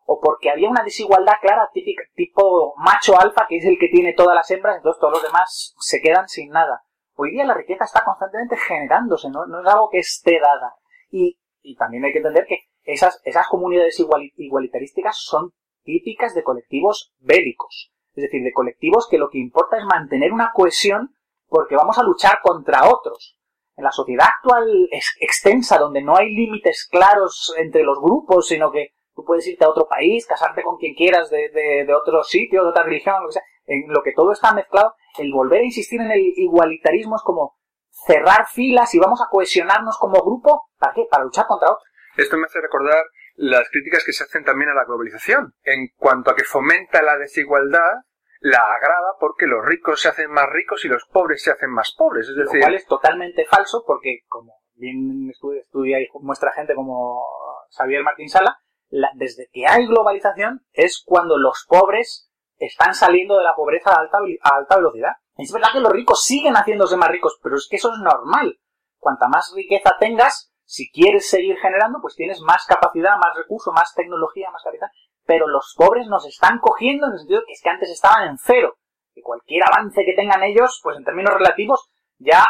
o porque había una desigualdad clara típica, tipo macho alfa, que es el que tiene todas las hembras, entonces todos los demás se quedan sin nada. Hoy día la riqueza está constantemente generándose, no es algo que esté dada. Y también hay que entender que esas comunidades igualitarísticas son típicas de colectivos bélicos. Es decir, de colectivos que lo que importa es mantener una cohesión porque vamos a luchar contra otros. En la sociedad actual extensa, donde no hay límites claros entre los grupos, sino que tú puedes irte a otro país, casarte con quien quieras de otro sitio, de otra religión, lo que sea, en lo que todo está mezclado, el volver a insistir en el igualitarismo es como cerrar filas y vamos a cohesionarnos como grupo, ¿para qué? Para luchar contra otros. Esto me hace recordar las críticas que se hacen también a la globalización. En cuanto a que fomenta la desigualdad, la agrava porque los ricos se hacen más ricos y los pobres se hacen más pobres. Es decir, lo cual es totalmente falso porque, como bien estudia y muestra gente como Xavier Martín Sala, desde que hay globalización es cuando los pobres están saliendo de la pobreza a alta velocidad. Es verdad que los ricos siguen haciéndose más ricos, pero es que eso es normal. Cuanta más riqueza tengas, si quieres seguir generando, pues tienes más capacidad, más recursos, más tecnología, más capital. Pero los pobres nos están cogiendo en el sentido que es que antes estaban en cero. Y cualquier avance que tengan ellos, pues en términos relativos, ya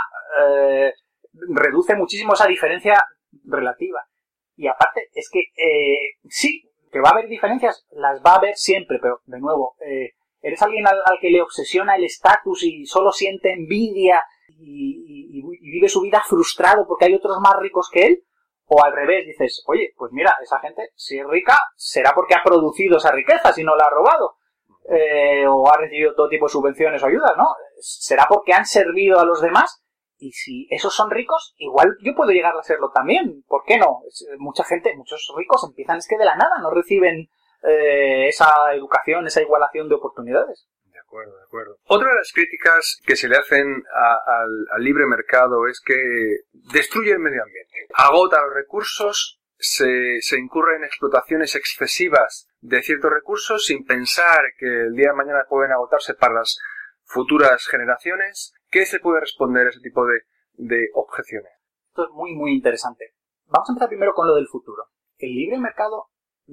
reduce muchísimo esa diferencia relativa. Y aparte, es que sí, que va a haber diferencias, las va a haber siempre, pero de nuevo, eres alguien al que le obsesiona el estatus y solo siente envidia y vive su vida frustrado porque hay otros más ricos que él, o al revés, dices, oye, pues mira, esa gente, si es rica, será porque ha producido esa riqueza, si no la ha robado, o ha recibido todo tipo de subvenciones o ayudas, ¿no? Será porque han servido a los demás. Y si esos son ricos, igual yo puedo llegar a serlo también. ¿Por qué no? Mucha gente, muchos ricos empiezan es que de la nada, no reciben esa educación, esa igualación de oportunidades. De acuerdo. Otra de las críticas que se le hacen al libre mercado es que destruye el medio ambiente, agota los recursos, se incurre en explotaciones excesivas de ciertos recursos sin pensar que el día de mañana pueden agotarse para las futuras generaciones. ¿Qué se puede responder a ese tipo de objeciones? Esto es muy, muy interesante. Vamos a empezar primero con lo del futuro. El libre mercado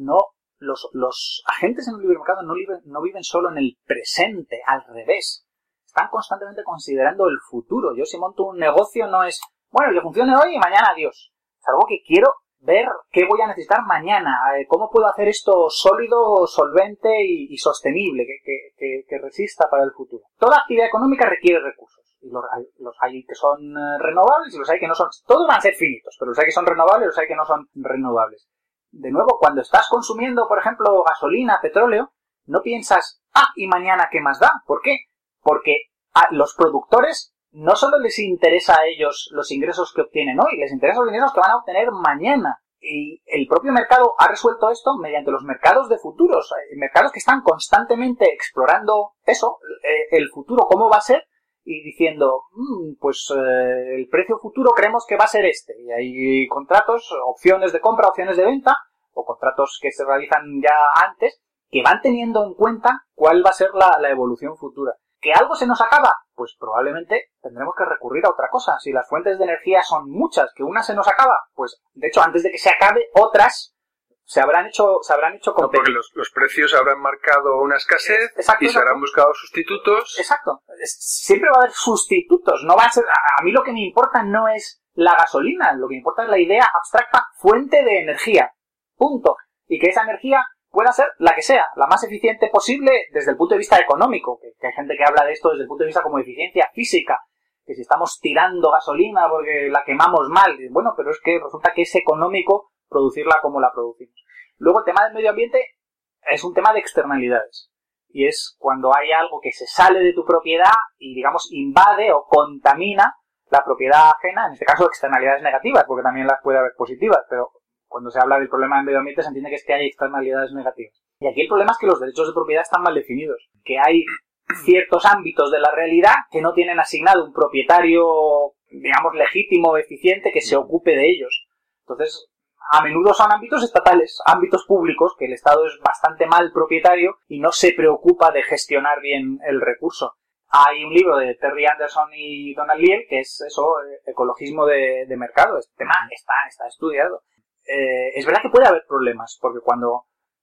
los agentes en el libre mercado no viven solo en el presente, al revés. Están constantemente considerando el futuro. Yo si monto un negocio no es, bueno, que funcione hoy y mañana adiós. Es algo que quiero ver qué voy a necesitar mañana, cómo puedo hacer esto sólido, solvente y sostenible, que resista para el futuro. Toda actividad económica requiere recursos. Y los hay que son renovables y los hay que no son. Todos van a ser finitos, pero los hay que son renovables y los hay que no son renovables. De nuevo, cuando estás consumiendo, por ejemplo, gasolina, petróleo, no piensas, ¿y mañana qué más da? ¿Por qué? Porque a los productores no solo les interesa a ellos los ingresos que obtienen hoy, les interesa los ingresos que van a obtener mañana. Y el propio mercado ha resuelto esto mediante los mercados de futuros, mercados que están constantemente explorando eso, el futuro, cómo va a ser, y diciendo, el precio futuro creemos que va a ser este. Y hay contratos, opciones de compra, opciones de venta, o contratos que se realizan ya antes, que van teniendo en cuenta cuál va a ser la evolución futura. ¿Que algo se nos acaba? Pues probablemente tendremos que recurrir a otra cosa. Si las fuentes de energía son muchas, que una se nos acaba, pues de hecho antes de que se acabe, otras se habrán hecho no, porque los precios habrán marcado una escasez. Exacto, y se habrán buscado sustitutos. Exacto. Siempre va a haber sustitutos. No va a ser. A mí lo que me importa no es la gasolina, lo que me importa es la idea abstracta fuente de energía. Punto. Y que esa energía pueda ser la que sea, la más eficiente posible desde el punto de vista económico, que hay gente que habla de esto desde el punto de vista como eficiencia física, que si estamos tirando gasolina porque la quemamos mal, bueno, pero es que resulta que es económico producirla como la producimos. Luego el tema del medio ambiente es un tema de externalidades, y es cuando hay algo que se sale de tu propiedad y, digamos, invade o contamina la propiedad ajena, en este caso externalidades negativas, porque también las puede haber positivas, pero cuando se habla del problema del medio ambiente se entiende que es que hay externalidades negativas. Y aquí el problema es que los derechos de propiedad están mal definidos, que hay ciertos ámbitos de la realidad que no tienen asignado un propietario, digamos, legítimo, eficiente, que se ocupe de ellos. Entonces, a menudo son ámbitos estatales, ámbitos públicos, que el Estado es bastante mal propietario y no se preocupa de gestionar bien el recurso. Hay un libro de Terry Anderson y Donald Liel que es eso, ecologismo de mercado. Este tema está estudiado. Es verdad que puede haber problemas, porque cuando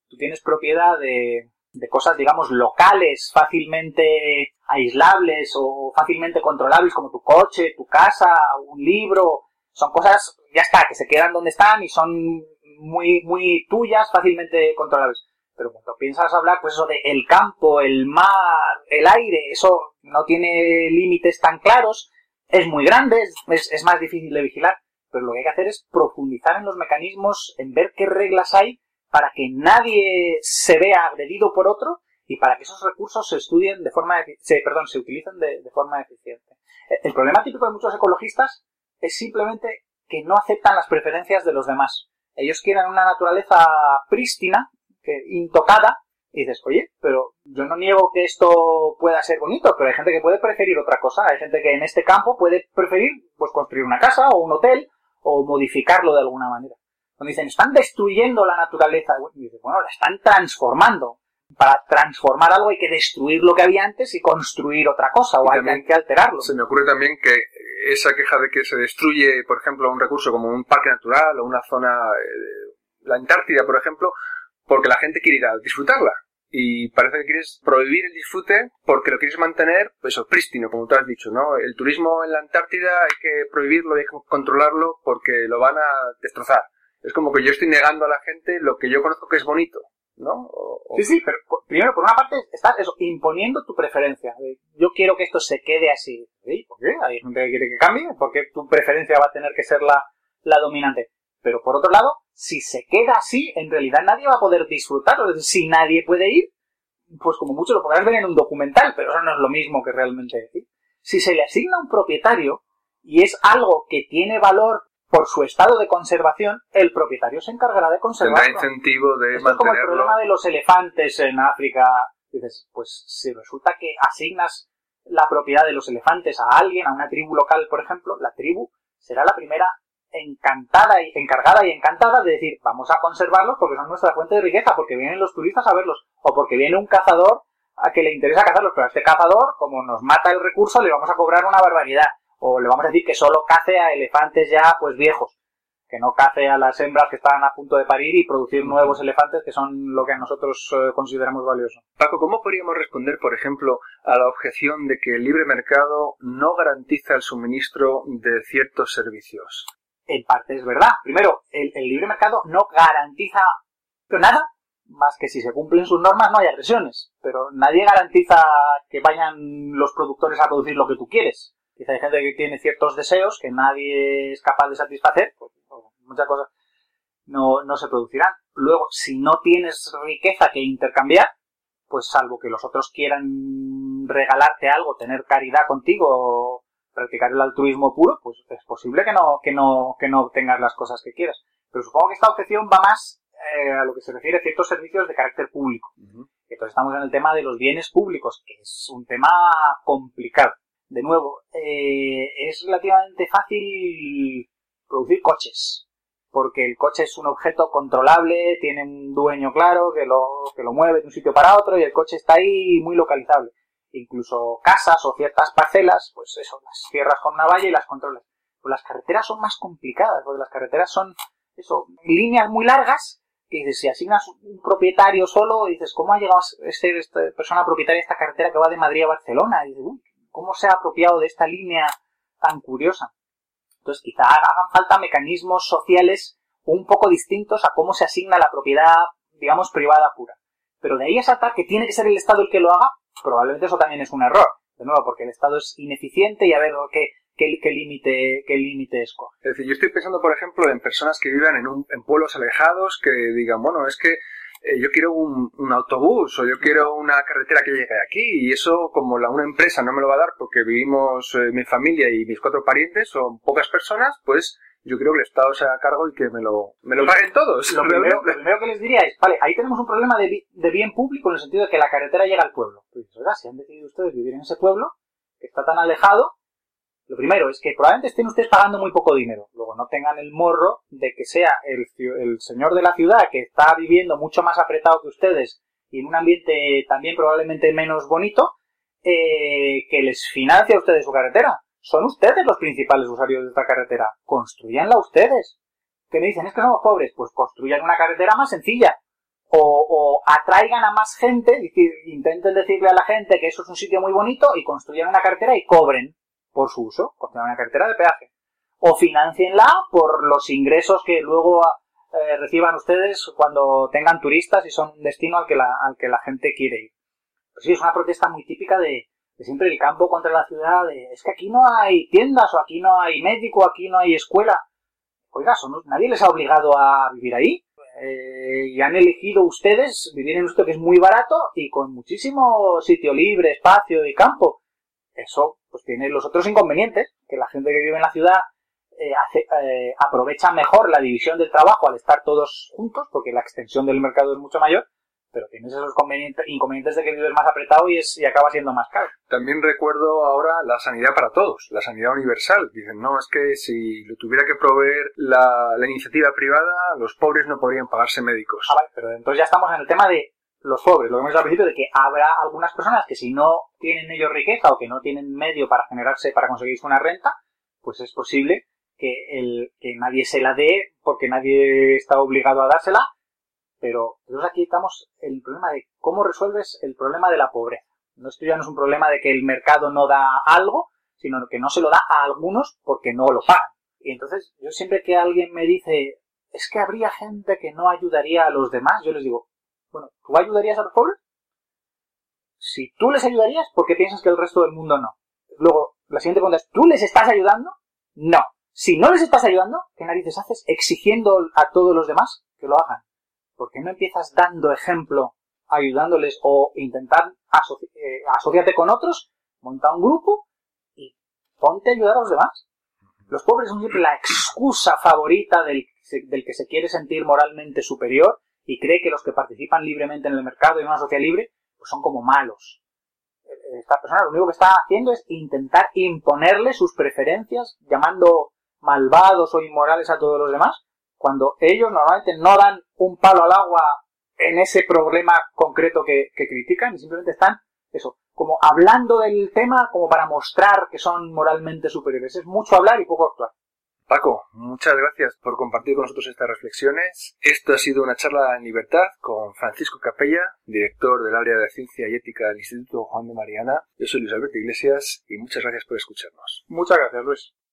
tú tienes propiedad de cosas, digamos, locales, fácilmente aislables o fácilmente controlables, como tu coche, tu casa, un libro. Son cosas, ya está, que se quedan donde están y son muy, muy tuyas, fácilmente controlables. Pero cuando piensas hablar, pues eso de el campo, el mar, el aire, eso no tiene límites tan claros, es muy grande, es más difícil de vigilar. Pero lo que hay que hacer es profundizar en los mecanismos, en ver qué reglas hay para que nadie se vea agredido por otro y para que esos recursos se estudien se utilicen de forma eficiente. El problema típico de muchos ecologistas es simplemente que no aceptan las preferencias de los demás. Ellos quieren una naturaleza prístina, intocada, y dices, oye, pero yo no niego que esto pueda ser bonito, pero hay gente que puede preferir otra cosa. Hay gente que en este campo puede preferir pues construir una casa o un hotel o modificarlo de alguna manera. Cuando dicen, están destruyendo la naturaleza, y dices, bueno, la están transformando. Para transformar algo hay que destruir lo que había antes y construir otra cosa, o hay que alterarlo. Se me ocurre también que esa queja de que se destruye, por ejemplo, un recurso como un parque natural o una zona, la Antártida, por ejemplo, porque la gente quiere ir a disfrutarla. Y parece que quieres prohibir el disfrute porque lo quieres mantener, pues, prístino, como tú has dicho, ¿no? El turismo en la Antártida hay que prohibirlo, hay que controlarlo porque lo van a destrozar. Es como que yo estoy negando a la gente lo que yo conozco que es bonito, ¿no? Sí, pero primero, por una parte, estás imponiendo tu preferencia. Yo quiero que esto se quede así. ¿Sí? ¿Por qué? Hay gente que quiere que cambie. ¿Por qué tu preferencia va a tener que ser la dominante? Pero por otro lado, si se queda así, en realidad nadie va a poder disfrutarlo. Es decir, si nadie puede ir, pues como mucho lo podrás ver en un documental, pero eso no es lo mismo que realmente decir. Si se le asigna un propietario y es algo que tiene valor por su estado de conservación, el propietario se encargará de conservarlo. Tendrá incentivo de Esto mantenerlo. Es como el problema de los elefantes en África. Dices, pues si resulta que asignas la propiedad de los elefantes a alguien, a una tribu local, por ejemplo, la tribu será la primera encargada y encantada de decir, vamos a conservarlos porque son nuestra fuente de riqueza, porque vienen los turistas a verlos, o porque viene un cazador a que le interesa cazarlos, pero a este cazador, como nos mata el recurso, le vamos a cobrar una barbaridad. O le vamos a decir que solo cace a elefantes ya pues viejos, que no cace a las hembras que están a punto de parir y producir nuevos elefantes que son lo que nosotros consideramos valioso. Paco, ¿cómo podríamos responder, por ejemplo, a la objeción de que el libre mercado no garantiza el suministro de ciertos servicios? En parte es verdad. Primero, el libre mercado no garantiza nada, más que si se cumplen sus normas no hay agresiones, pero nadie garantiza que vayan los productores a producir lo que tú quieres. Quizá hay gente que tiene ciertos deseos que nadie es capaz de satisfacer, pues muchas cosas no se producirán. Luego, si no tienes riqueza que intercambiar, pues salvo que los otros quieran regalarte algo, tener caridad contigo, practicar el altruismo puro, pues es posible que no obtengas las cosas que quieras. Pero supongo que esta objeción va más a lo que se refiere a ciertos servicios de carácter público. Entonces estamos en el tema de los bienes públicos, que es un tema complicado. De nuevo, es relativamente fácil producir coches, porque el coche es un objeto controlable, tiene un dueño claro que lo mueve de un sitio para otro y el coche está ahí muy localizable. Incluso casas o ciertas parcelas, pues eso, las cierras con una valla y las controlas. Pues las carreteras son más complicadas, porque las carreteras son líneas muy largas, que dices, si asignas un propietario solo, dices, ¿cómo ha llegado a ser esta persona propietaria de esta carretera que va de Madrid a Barcelona? Y dices, uy, ¿cómo se ha apropiado de esta línea tan curiosa? Entonces quizá hagan falta mecanismos sociales un poco distintos a cómo se asigna la propiedad, digamos, privada pura. Pero de ahí a saltar que tiene que ser el Estado el que lo haga, probablemente eso también es un error. De nuevo, porque el Estado es ineficiente y a ver qué límite escoge. Es decir, yo estoy pensando, por ejemplo, en personas que vivan en pueblos alejados que digan, bueno, es que yo quiero un autobús o yo quiero una carretera que llegue aquí y eso como una empresa no me lo va a dar porque vivimos mi familia y mis 4 parientes, son pocas personas, pues yo creo que el Estado se haga cargo y que me lo paguen todos. Lo primero que les diría es, vale, ahí tenemos un problema de bien público en el sentido de que la carretera llega al pueblo. Pues, oiga, si han decidido ustedes vivir en ese pueblo, que está tan alejado, lo primero es que probablemente estén ustedes pagando muy poco dinero. Luego no tengan el morro de que sea el señor de la ciudad que está viviendo mucho más apretado que ustedes y en un ambiente también probablemente menos bonito, que les financia a ustedes su carretera. Son ustedes los principales usuarios de esta carretera. Construyanla ustedes. ¿Qué me dicen? Es que somos pobres. Pues construyan una carretera más sencilla. o atraigan a más gente, es decir, intenten decirle a la gente que eso es un sitio muy bonito y construyan una carretera y cobren por su uso, construyan una carretera de peaje. O financienla por los ingresos que luego reciban ustedes cuando tengan turistas y son un destino al que la gente quiere ir. Pues sí, es una protesta muy típica de siempre el campo contra la ciudad, es que aquí no hay tiendas, o aquí no hay médico, aquí no hay escuela. Oiga, nadie les ha obligado a vivir ahí. Y han elegido ustedes vivir en un sitio que es muy barato y con muchísimo sitio libre, espacio y campo. Eso pues tiene los otros inconvenientes, que la gente que vive en la ciudad aprovecha mejor la división del trabajo al estar todos juntos, porque la extensión del mercado es mucho mayor, pero tienes esos inconvenientes de que vives más apretado y acaba siendo más caro. También recuerdo ahora la sanidad para todos, la sanidad universal. Dicen, no, es que si lo tuviera que proveer la iniciativa privada, los pobres no podrían pagarse médicos. Vale, pero entonces ya estamos en el tema de los pobres, lo que hemos dicho al principio, de que habrá algunas personas que si no tienen ellos riqueza o que no tienen medio para conseguirse una renta, pues es posible que nadie se la dé porque nadie está obligado a dársela. Pero entonces aquí estamos en el problema de cómo resuelves el problema de la pobreza. Esto ya no es un problema de que el mercado no da algo, sino que no se lo da a algunos porque no lo pagan. Y entonces yo siempre que alguien me dice, es que habría gente que no ayudaría a los demás, yo les digo, bueno, ¿tú ayudarías a los pobres? Si tú les ayudarías, ¿por qué piensas que el resto del mundo no? Luego, la siguiente pregunta es, ¿tú les estás ayudando? No. Si no les estás ayudando, ¿qué narices haces exigiendo a todos los demás que lo hagan? ¿Por qué no empiezas dando ejemplo, ayudándoles o intentar asociarte con otros, monta un grupo y ponte a ayudar a los demás? Los pobres son siempre la excusa favorita del que se quiere sentir moralmente superior y cree que los que participan libremente en el mercado y en una sociedad libre pues son como malos. Esta persona lo único que está haciendo es intentar imponerle sus preferencias, llamando malvados o inmorales a todos los demás, cuando ellos normalmente no dan un palo al agua en ese problema concreto que critican y simplemente están, como hablando del tema como para mostrar que son moralmente superiores. Es mucho hablar y poco actuar. Paco, muchas gracias por compartir con nosotros estas reflexiones. Esto ha sido una charla en libertad con Francisco Capella, director del área de Ciencia y Ética del Instituto Juan de Mariana. Yo soy Luis Alberto Iglesias y muchas gracias por escucharnos. Muchas gracias, Luis.